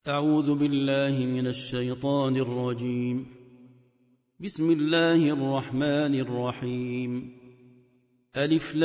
أعوذ بالله من الشيطان الرجيم. بسم الله الرحمن الرحيم. ألف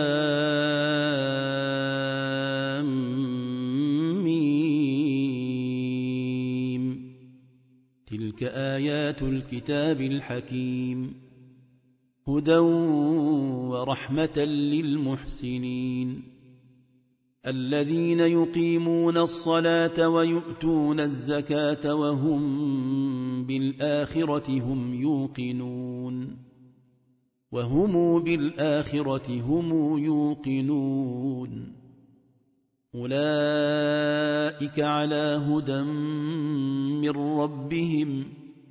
لام ميم. تلك آيات الكتاب الحكيم، هدى ورحمة للمحسنين الذين يقيمون الصلاة ويؤتون الزكاة وهم بالآخرة هم يوقنون أولئك على هدى من ربهم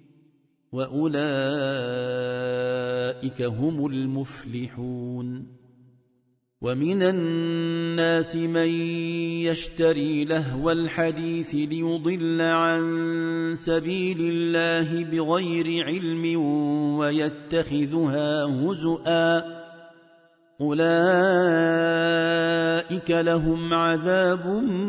وأولئك هم المفلحون. ومن الناس من يشتري لهو الحديث ليضل عن سبيل الله بغير علم ويتخذها هزؤا، أولئك لهم عذاب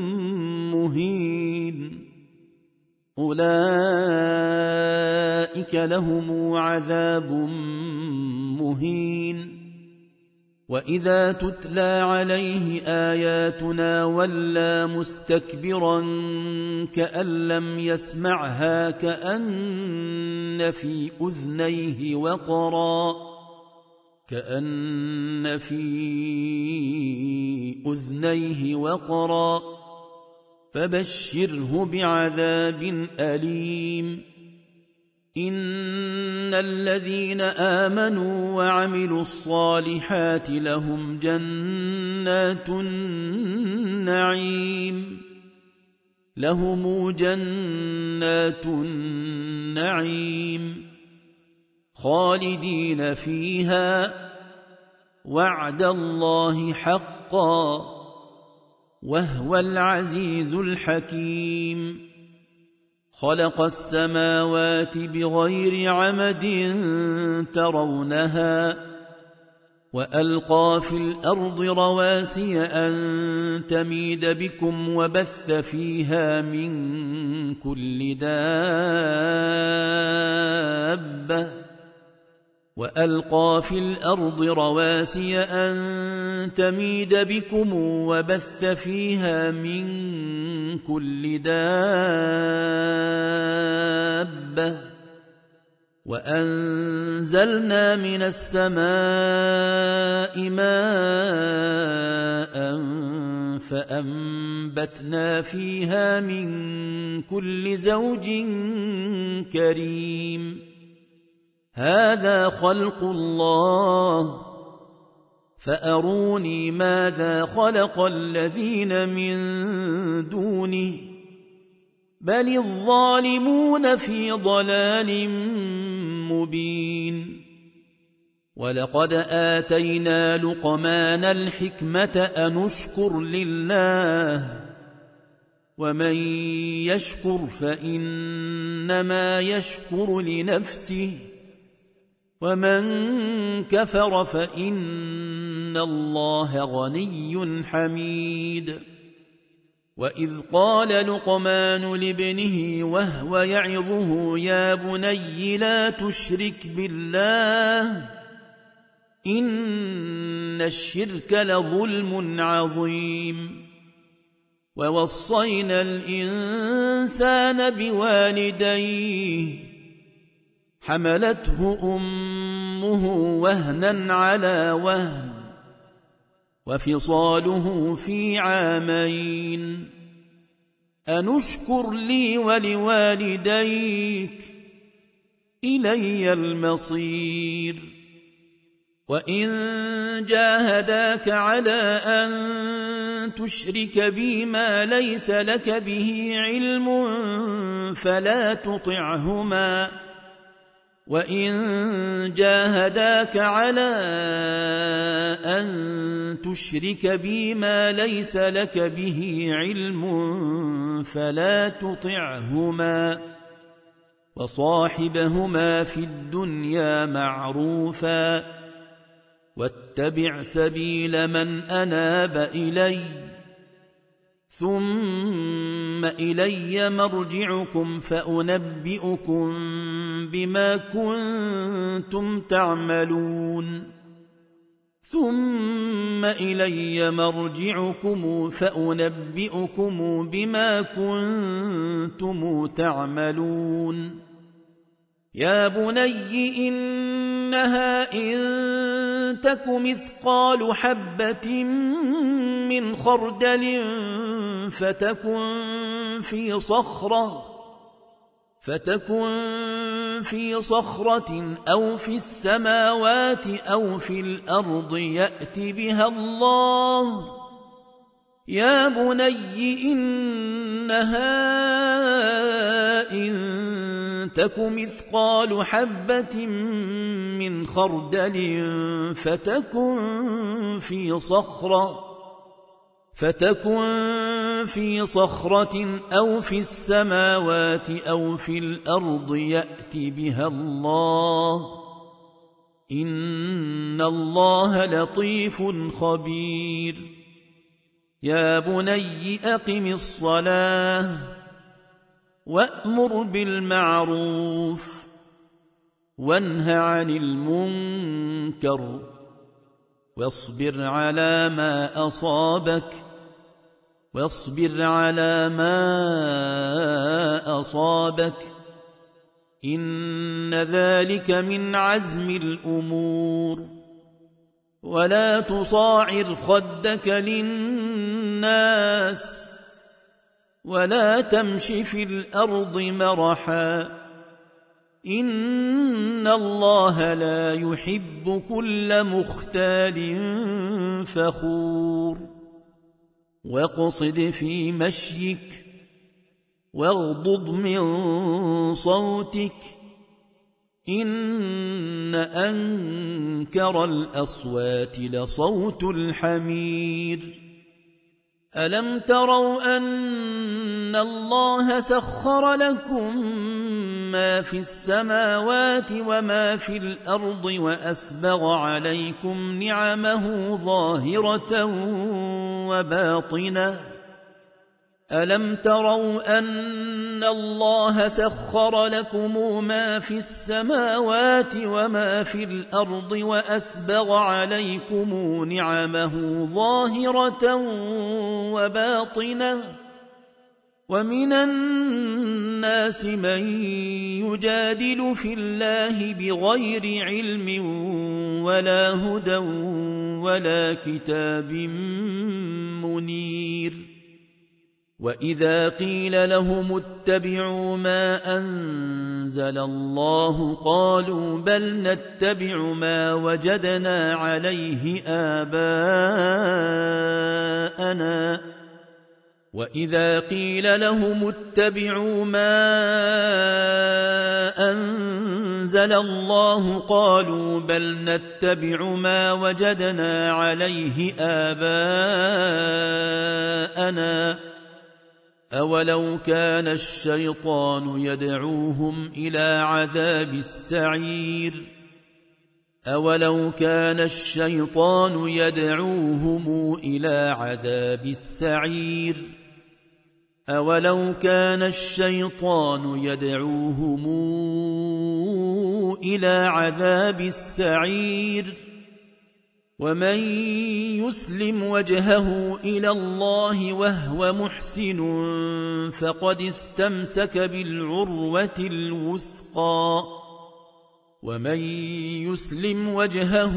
مهين. وإذا تتلى عليه آياتنا ولى مستكبرا كأن لم يسمعها كأن في أذنيه وقرا فبشره بعذاب أليم. إن الذين آمنوا وعملوا الصالحات لهم جنات النعيم خالدين فيها، وعد الله حقا وهو العزيز الحكيم. خلق السماوات بغير عمد ترونها، وألقى في الأرض رواسي أن تميد بكم وبث فيها من كل دابة وأنزلنا من السماء ماء فأنبتنا فيها من كل زوج كريم. هذا خلق الله فأروني ماذا خلق الذين من دونه، بل الظالمون في ضلال مبين. ولقد آتينا لقمان الحكمة أن اشكر لله، ومن يشكر فإنما يشكر لنفسه، ومن كفر فإن الله غني حميد. وإذ قال لقمان لابنه وهو يعظه يا بني لا تشرك بالله إن الشرك لظلم عظيم. ووصينا الإنسان بوالديه حملته أمه وهنا على وهن وفصاله في عامين أن اشكر لي ولوالديك إلي المصير. وإن جاهداك على أن تشرك بي ما ليس لك به علم فلا تطعهما، وإن جاهداك على أن تشرك بي ما ليس لك به علم فلا تطعهما، وصاحبهما في الدنيا معروفا، واتبع سبيل من أناب إلي، ثم إلي مرجعكم فأنبئكم بما كنتم تعملون ثم إلي مرجعكم فأنبئكم بما كنتم تعملون يا بني إنها إن تك مثقال حبة من خردل فتكن في صخرة أو في السماوات أو في الأرض يأت بها الله يا بني إنها إن تك مثقال حبة من خردل فتكن في صخرة أو في السماوات أو في الأرض يأت بها الله إن الله لطيف خبير يا بني أقم الصلاة وأمر بالمعروف وانه عن المنكر واصبر على ما أصابك إن ذلك من عزم الأمور ولا تصاعر خدك للناس ولا تمش في الأرض مرحا إن الله لا يحب كل مختال فخور واقصد في مشيك واغضض من صوتك إن أنكر الأصوات لصوت الحمير ألم تروا أن الله سخر لكم ما في السماوات وما في الأرض وأسبغ عليكم نعمه ظاهرة وباطنة ألم تروا أن الله سخر لكم ما في السماوات وما في الأرض وأسبغ عليكم نعمه ظاهرة وباطنة ومن الناس من يجادل في الله بغير علم ولا هدى ولا كتاب منير وإذا قيل لهم اتبعوا ما أنزل الله قالوا بل نتبع ما وجدنا عليه آباءنا وإذا قيل لهم اتبعوا ما أنزل الله قالوا بل نتبع ما وجدنا عليه آباءنا أولو كان الشيطان يدعوهم إلى عذاب السعير أولو كان الشيطان يدعوهم إلى عذاب السعير ومن يسلم وجهه إلى الله وهو محسن فقد استمسك بالعروة الوثقى ومن يسلم وجهه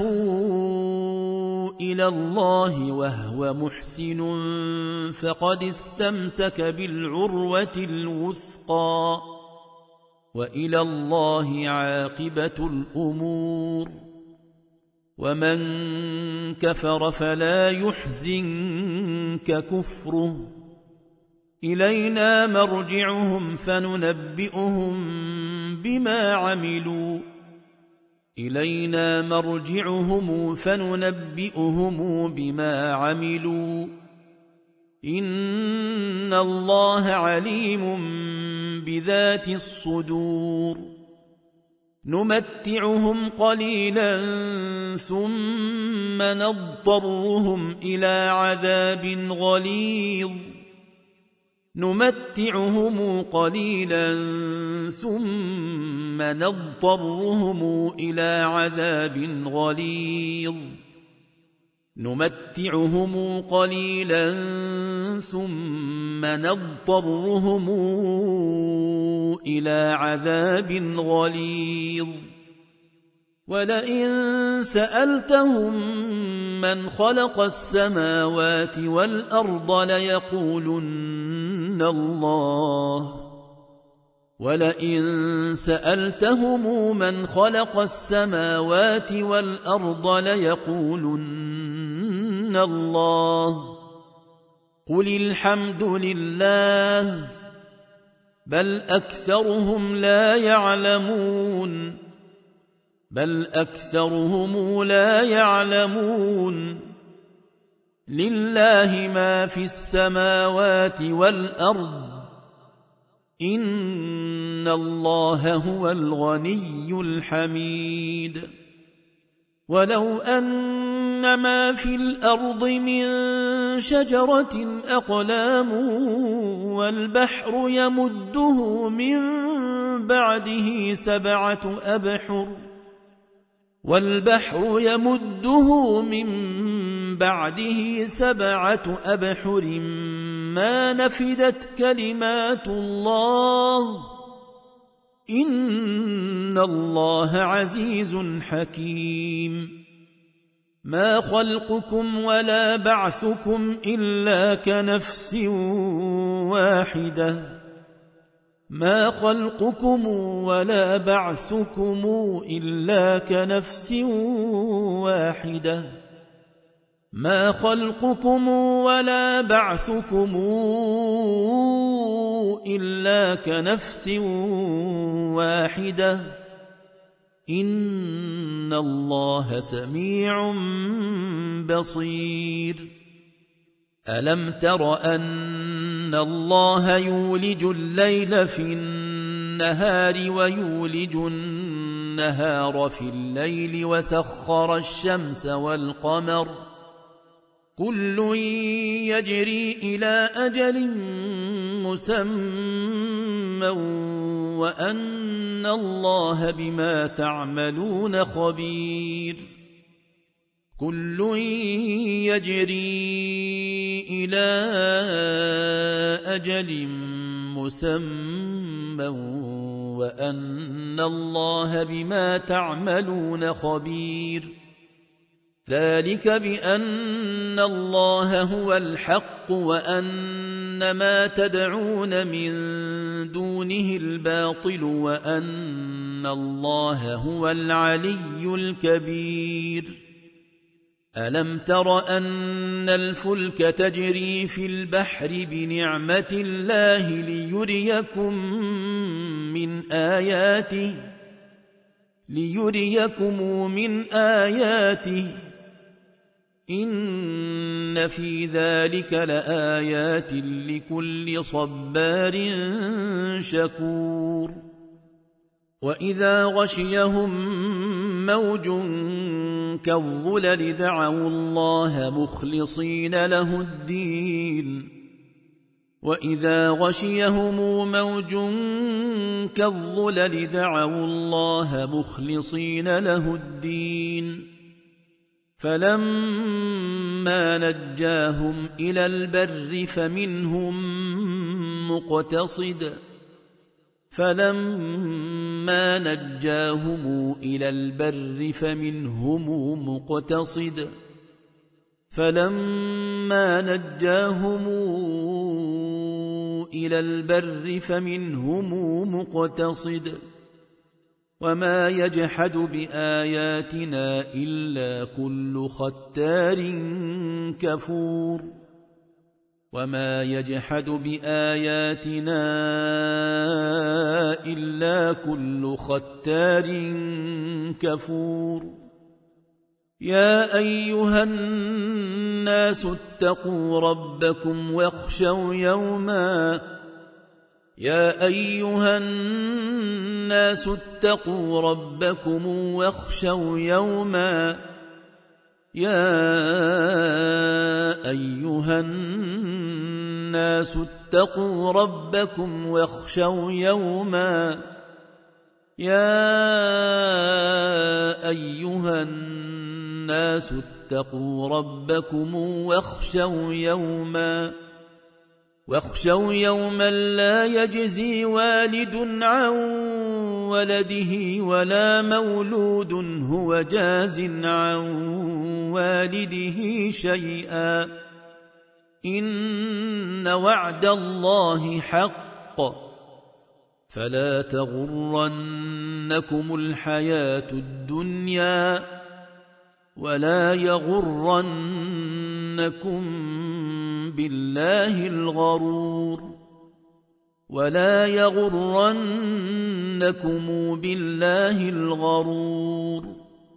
إلى الله وهو محسن فقد استمسك بالعروة الوثقى وإلى الله عاقبة الأمور ومن كفر فلا يحزنك كفره إلينا مرجعهم فننبئهم بما عملوا إن الله عليم بذات الصدور نمتعهم قليلا ثم نضطرهم إلى عذاب غليظ نمتعهم قليلا ثم نضطرهم إلى عذاب غليظ نمتعهم قليلا ثم نضطرهم إلى عذاب غليظ ولئن سألتهم من خلق السماوات والأرض ليقولن الله ولئن سألتهم من خلق السماوات والأرض ليقولن الله قل الحمد لله بل أكثرهم لا يعلمون لله ما في السماوات والأرض إن الله هو الغني الحميد ولو أن ما في الأرض من شجرة أقلام والبحر يمده من بعده سبعة أبحر ما نفدت كلمات الله إن الله عزيز حكيم ما خلقكم ولا بعثكم إلا كنفس واحدة إن الله سميع بصير ألم تر أن الله يولج الليل في النهار ويولج النهار في الليل وسخر الشمس والقمر كل يجري إلى أجل مسمى وأن الله بما تعملون خبير كل يجري إلى أجل مسمى وأن الله بما تعملون خبير ذلك بأن الله هو الحق وأن ما تدعون من دونه الباطل وأن الله هو العلي الكبير ألم تر أن الفلك تجري في البحر بنعمة الله ليريكم من آياته إن في ذلك لآيات لكل صبار شكور وإذا غشيهم موج كالظلل دعوا الله مخلصين له الدين وإذا غشيهم موج كالظلل دعوا الله مخلصين له الدين فلما نجاهم إلى البر فمنهم مقتصد وما يجحد بآياتنا إلا كل ختار كفور يا أيها الناس اتقوا ربكم واخشوا يوما الناس اتقوا ربكم واخشوا يوما اتقوا ربكم واخشوا يوما لا يجزي والد عن ولده ولا مولود هو جاز عن والده شيئا إن وعد الله حق فلا تغرنكم الحياة الدنيا ولا يغرنكم بالله الغرور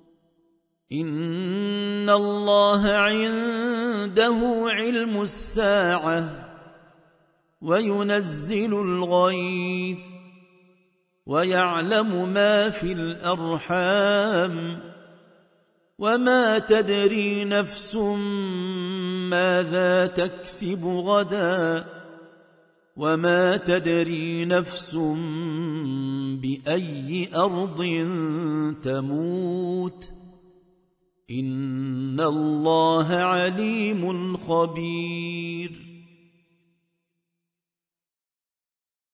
إن الله عنده علم الساعة وينزل الغيث ويعلم ما في الأرحام وما تدري نفس ماذا تكسب غدا وما تدري نفس بأي أرض تموت إن الله عليم خبير